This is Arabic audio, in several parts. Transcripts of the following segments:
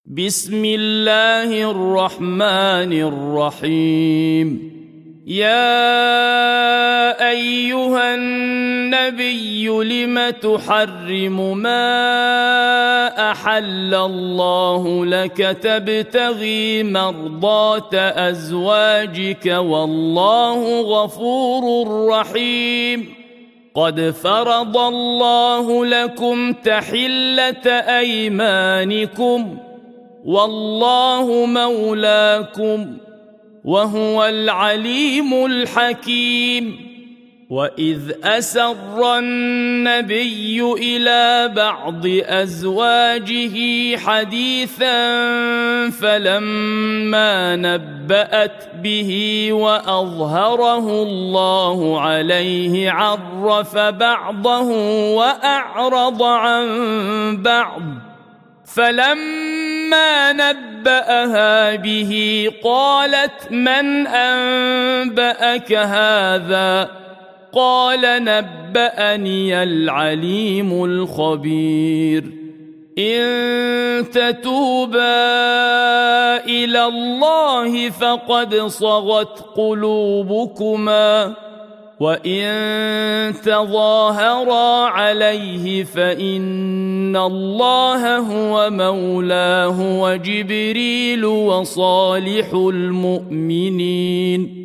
بسم الله الرحمن الرحيم. يا أيها النبي لم تحرم ما أحل الله لك تبتغي مرضات أزواجك والله غفور رحيم. قد فرض الله لكم تحلة أيمانكم والله مولاكم وهو العليم الحكيم. وإذ أسر النبي إلى بعض أزواجه حديثا فلما نبأت به وأظهره الله عليه عرف بعضه وأعرض عن بعض، فلما نبأها به قالت من أنبأك هذا؟ قال نبأني العليم الخبير. إن تتوبا إلى الله فقد صغت قلوبكما، وإن تظاهرا عليه فإن الله هو مولاه وجبريل وصالح المؤمنين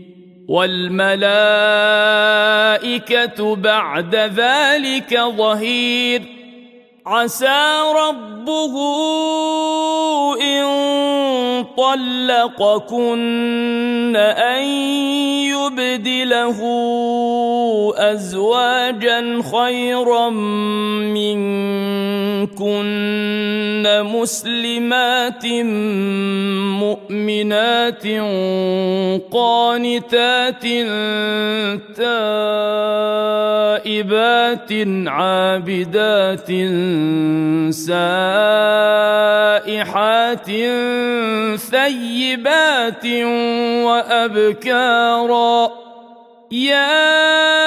والملائكة بعد ذلك ظهير. عسى ربه إن طلقكن أن يبدله أزواجا خيرا منكن مسلمات مؤمنات قانتات تائبات عابدات سائحات ثيبات وأبكارا. يا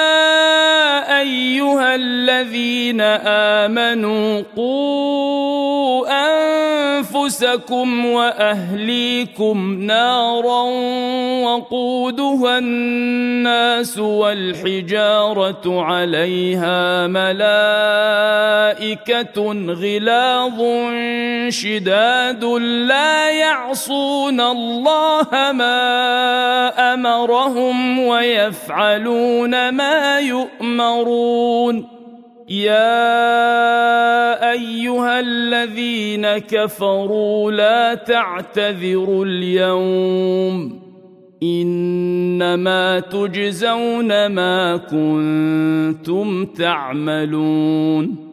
أيها الذين آمنوا قوا أنفسكم وأهليكم نارا وقودها الناس والحجارة عليها ملائكة غلاظ شداد لا يعصون الله ما أمرهم ويفعلون ما يؤمرون. يا أيها الذين كفروا لا تعتذروا اليوم، إنما تجزون ما كنتم تعملون.